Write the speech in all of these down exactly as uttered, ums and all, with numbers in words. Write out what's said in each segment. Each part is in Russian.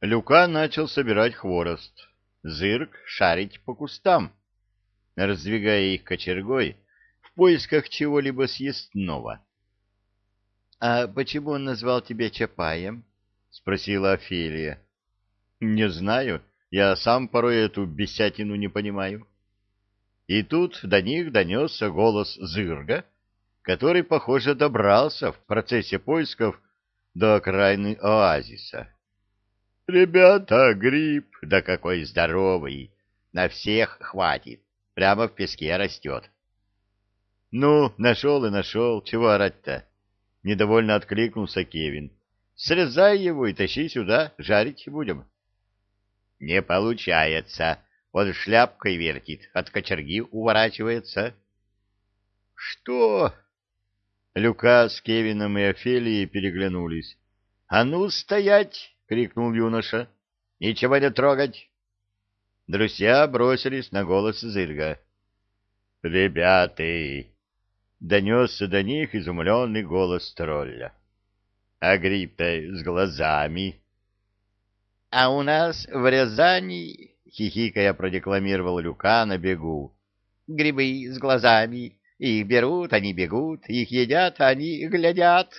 Люка начал собирать хворост. Зырк шарить по кустам, раздвигая их кочергой в поисках чего-либо съестного. — А почему он назвал тебя Чапаем? — спросила Офелия. — Не знаю, я сам порой эту бесятину не понимаю. И тут до них донесся голос Зырга, который, похоже, добрался в процессе поисков до окраины оазиса. — Ребята, гриб, да какой здоровый! На всех хватит, прямо в песке растет. — Ну, нашел и нашел, чего орать-то? — недовольно откликнулся Кевин. — Срезай его и тащи сюда, жарить будем. — Не получается, он шляпкой вертит, от кочерги уворачивается. — Что? Люка с Кевином и Офелией переглянулись. — А ну, стоять! — крикнул юноша. — Ничего не трогать! Друзья бросились на голос Зырга. — Ребята! — донесся до них изумленный голос тролля. — А гриб-то с глазами. — А у нас в Рязани, — хихикая продекламировал Люка на бегу, — грибы с глазами. Их берут, они бегут, их едят, они глядят.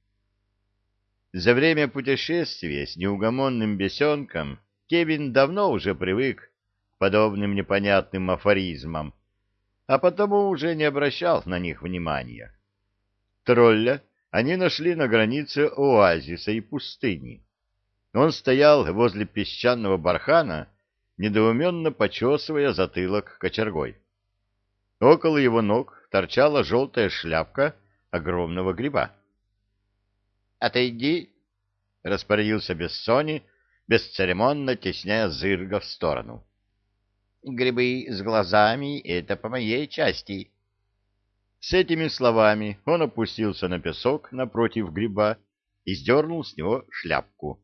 За время путешествия с неугомонным бесенком Кевин давно уже привык к подобным непонятным афоризмам, а потому уже не обращал на них внимания. Тролля они нашли на границе оазиса и пустыни. Он стоял возле песчаного бархана, недоуменно почесывая затылок кочергой. Около его ног торчала желтая шляпка огромного гриба. — Отойди! — распорядился Бессони, бесцеремонно тесняя Зырга в сторону. — Грибы с глазами — это по моей части. С этими словами он опустился на песок напротив гриба и сдернул с него шляпку.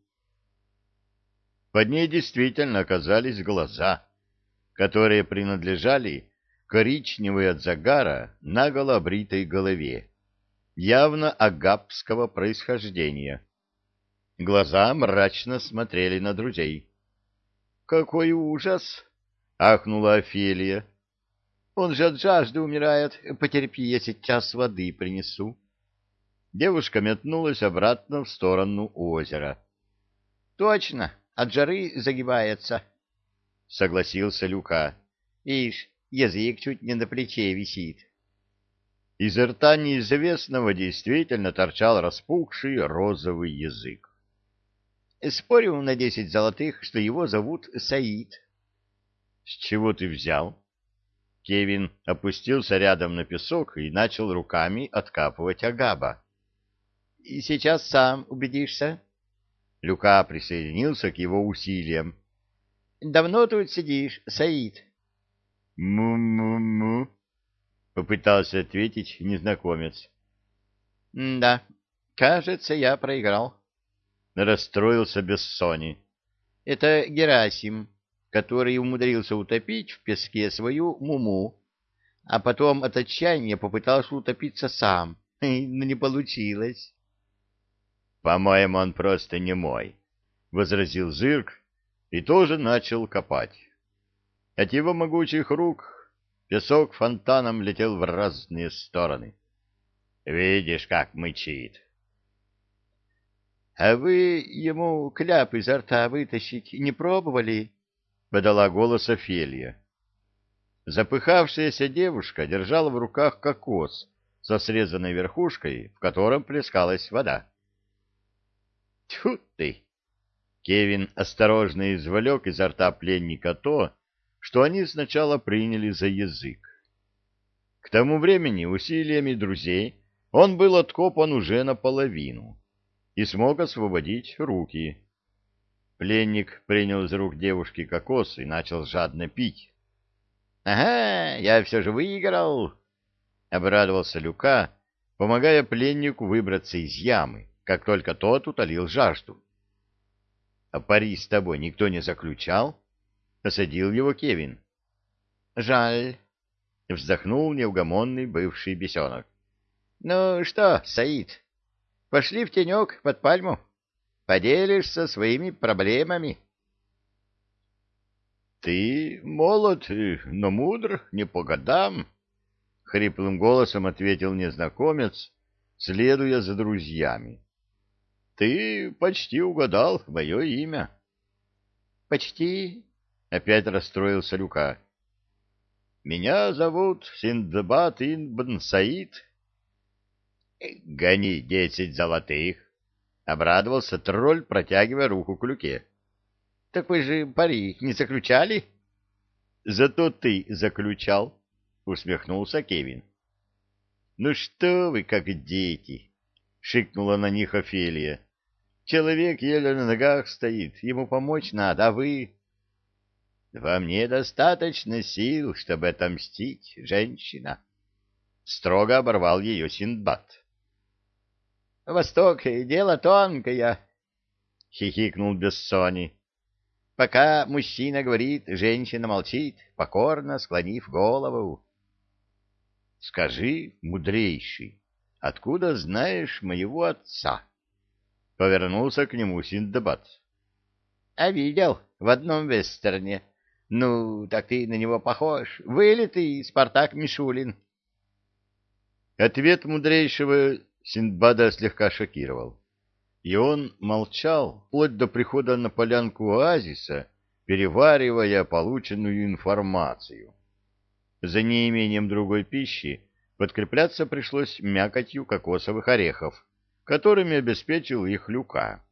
Под ней действительно оказались глаза, которые принадлежали коричневой от загара наголо обритой голове, явно агапского происхождения. Глаза мрачно смотрели на друзей. — Какой ужас! — ахнула Офелия. — Он же от жажды умирает. Потерпи, я сейчас воды принесу. Девушка метнулась обратно в сторону озера. — Точно, от жары загибается, — согласился Люка. — Ишь, язык чуть не на плече висит. Из рта неизвестного действительно торчал распухший розовый язык. Спорю на десять золотых, что его зовут Саид. — С чего ты взял? Кевин опустился рядом на песок и начал руками откапывать агаба. — И сейчас сам убедишься. Люка присоединился к его усилиям. — Давно тут сидишь, Саид? — Му-му-му, — попытался ответить незнакомец. — Да, кажется, я проиграл. Расстроился Бессони. — Это Герасим, который умудрился утопить в песке свою Муму, а потом от отчаяния попытался утопиться сам, но не получилось. — По-моему, он просто не мой, — возразил Зырк и тоже начал копать. От его могучих рук песок фонтаном летел в разные стороны. Видишь, как мычит. — А вы ему кляп изо рта вытащить не пробовали? — подала голос Офелия. Запыхавшаяся девушка держала в руках кокос со срезанной верхушкой, в котором плескалась вода. — Тьфу ты! Кевин осторожно извлек изо рта пленника то, что они сначала приняли за язык. К тому времени усилиями друзей он был откопан уже наполовину и смог освободить руки. Пленник принял из рук девушки кокос и начал жадно пить. — Ага, я все же выиграл! — обрадовался Люка, помогая пленнику выбраться из ямы, как только тот утолил жажду. — А пари с тобой никто не заключал? — осадил его Кевин. — Жаль, — вздохнул неугомонный бывший бесенок. — Ну что, Саид, пошли в тенек под пальму? Поделишься своими проблемами. — Ты молод, но мудр, не по годам, — хриплым голосом ответил незнакомец, следуя за друзьями. — Ты почти угадал мое имя. — Почти? — опять расстроился Люка. — Меня зовут Синдбад ибн Саид. — Гони десять золотых, — обрадовался тролль, протягивая руку к Люке. — Так вы же пари не заключали? — Зато ты заключал, — усмехнулся Кевин. — Ну что вы, как дети, — шикнула на них Офелия. — Человек еле на ногах стоит, ему помочь надо, а вы... — Вам недостаточно сил, чтобы отомстить, женщина, — строго оборвал ее Синдбад. — Восток — дело тонкое, — хихикнул Бессони. — Пока мужчина говорит, женщина молчит, покорно склонив голову. — Скажи, мудрейший, откуда знаешь моего отца? — повернулся к нему Синдбад. — А видел в одном вестерне. Ну, так ты на него похож. Вылитый Спартак Мишулин. Ответ мудрейшего Синдбада слегка шокировал. И он молчал вплоть до прихода на полянку оазиса, переваривая полученную информацию. За неимением другой пищи подкрепляться пришлось мякотью кокосовых орехов, которыми обеспечил их Люка.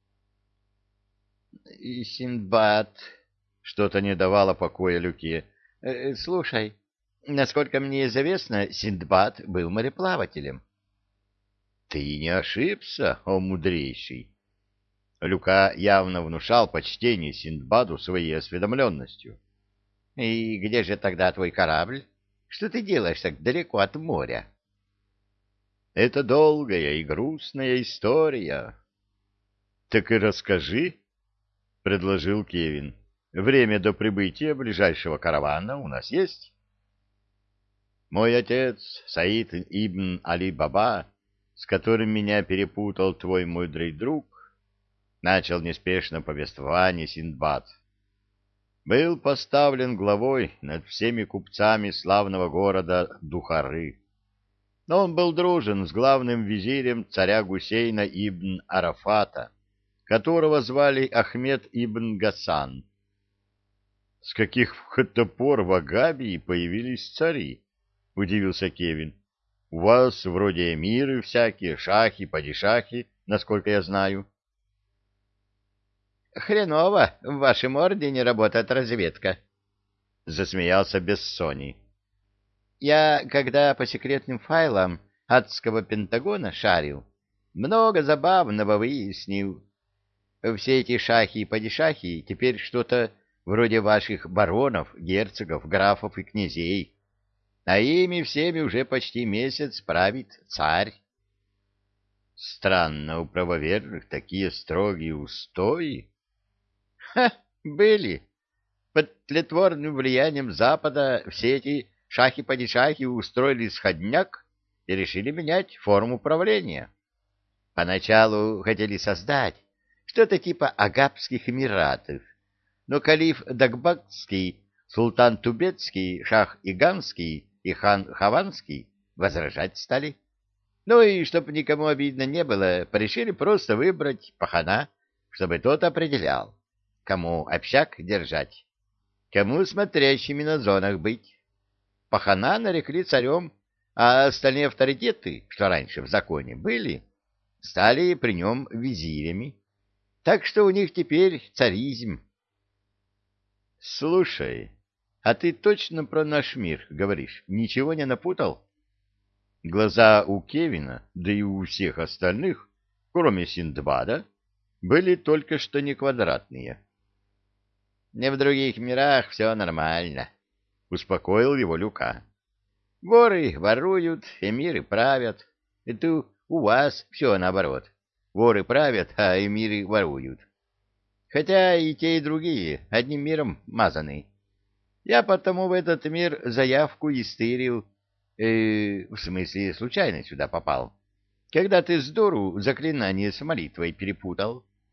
— Синдбад, — что-то не давало покоя Люке. — Слушай, насколько мне известно, Синдбад был мореплавателем. — Ты не ошибся, о мудрейший. Люка явно внушал почтение Синдбаду своей осведомленностью. — И где же тогда твой корабль? Что ты делаешь так далеко от моря? — Это долгая и грустная история. — Так и расскажи, — предложил Кевин. — Время до прибытия ближайшего каравана у нас есть? — Мой отец, Саид ибн Али-Баба, с которым меня перепутал твой мудрый друг, — начал неспешно повествование Синдбад, — был поставлен главой над всеми купцами славного города Духары. Но он был дружен с главным визирем царя Гусейна ибн Арафата, которого звали Ахмед ибн Гасан. — С каких это пор в Агабии появились цари? — удивился Кевин. — У вас вроде эмиры всякие, шахи, падишахи, насколько я знаю. — Хреново в вашем ордене работает разведка, — засмеялся Бессони. — Я, когда по секретным файлам адского Пентагона шарил, много забавного выяснил. Все эти шахи и падишахи теперь что-то вроде ваших баронов, герцогов, графов и князей, а ими всеми уже почти месяц правит царь. Странно, у правоверных такие строгие устои. Ха, были. Под тлетворным влиянием Запада все эти шахи-падишахи устроили сходняк и решили менять форму правления. Поначалу хотели создать что-то типа Агапских Эмиратов, но калиф Дагбатский, султан Тубетский, шах Иганский и хан Хаванский возражать стали. Ну и, чтобы никому обидно не было, порешили просто выбрать пахана, чтобы тот определял, кому общак держать, кому смотрящими на зонах быть. Пахана нарекли царем, а остальные авторитеты, что раньше в законе были, стали при нем визирями. Так что у них теперь царизм. — Слушай, а ты точно про наш мир говоришь? Ничего не напутал? Глаза у Кевина, да и у всех остальных, кроме Синдбада, были только что не квадратные. — Не в других мирах все нормально, — успокоил его Люка. — Воры воруют, эмиры правят. Это у вас все наоборот. Воры правят, а эмиры воруют. Хотя и те, и другие одним миром мазаны. Я потому в этот мир заявку и стырил, э, в смысле случайно сюда попал, когда ты с дуру заклинание с молитвой перепутал.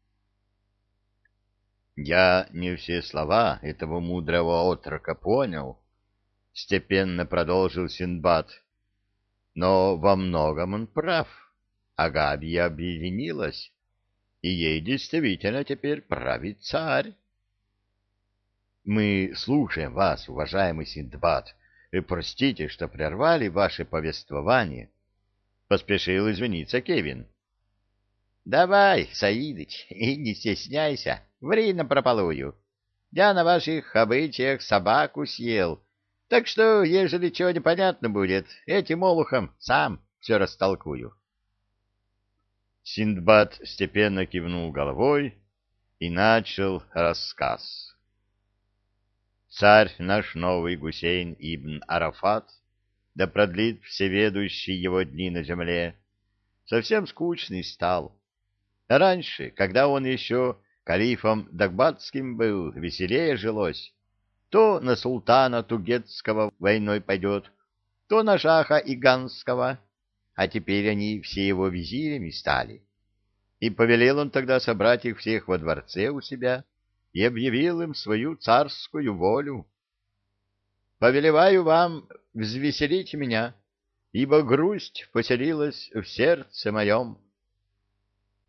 Я не все слова этого мудрого отрока понял, — степенно продолжил Синдбад, — но во многом он прав. Агабия объединилась, и ей действительно теперь правит царь. — Мы слушаем вас, уважаемый Синдбад, и простите, что прервали ваше повествование, — поспешил извиниться Кевин. — Давай, Саидыч, и не стесняйся, ври напропалую. Я на ваших обычаях собаку съел, так что, ежели чего непонятно будет, этим олухом сам все растолкую. Синдбад степенно кивнул головой и начал рассказ. Царь наш новый Гусейн ибн Арафат, да продлит всеведущий его дни на земле, совсем скучный стал. Раньше, когда он еще калифом Дагбатским был, веселее жилось. То на султана Тугетского войной пойдет, то на шаха Иганского, а теперь они все его визирями стали. И повелел он тогда собрать их всех во дворце у себя и объявил им свою царскую волю. «Повелеваю вам взвеселить меня, ибо грусть поселилась в сердце моем.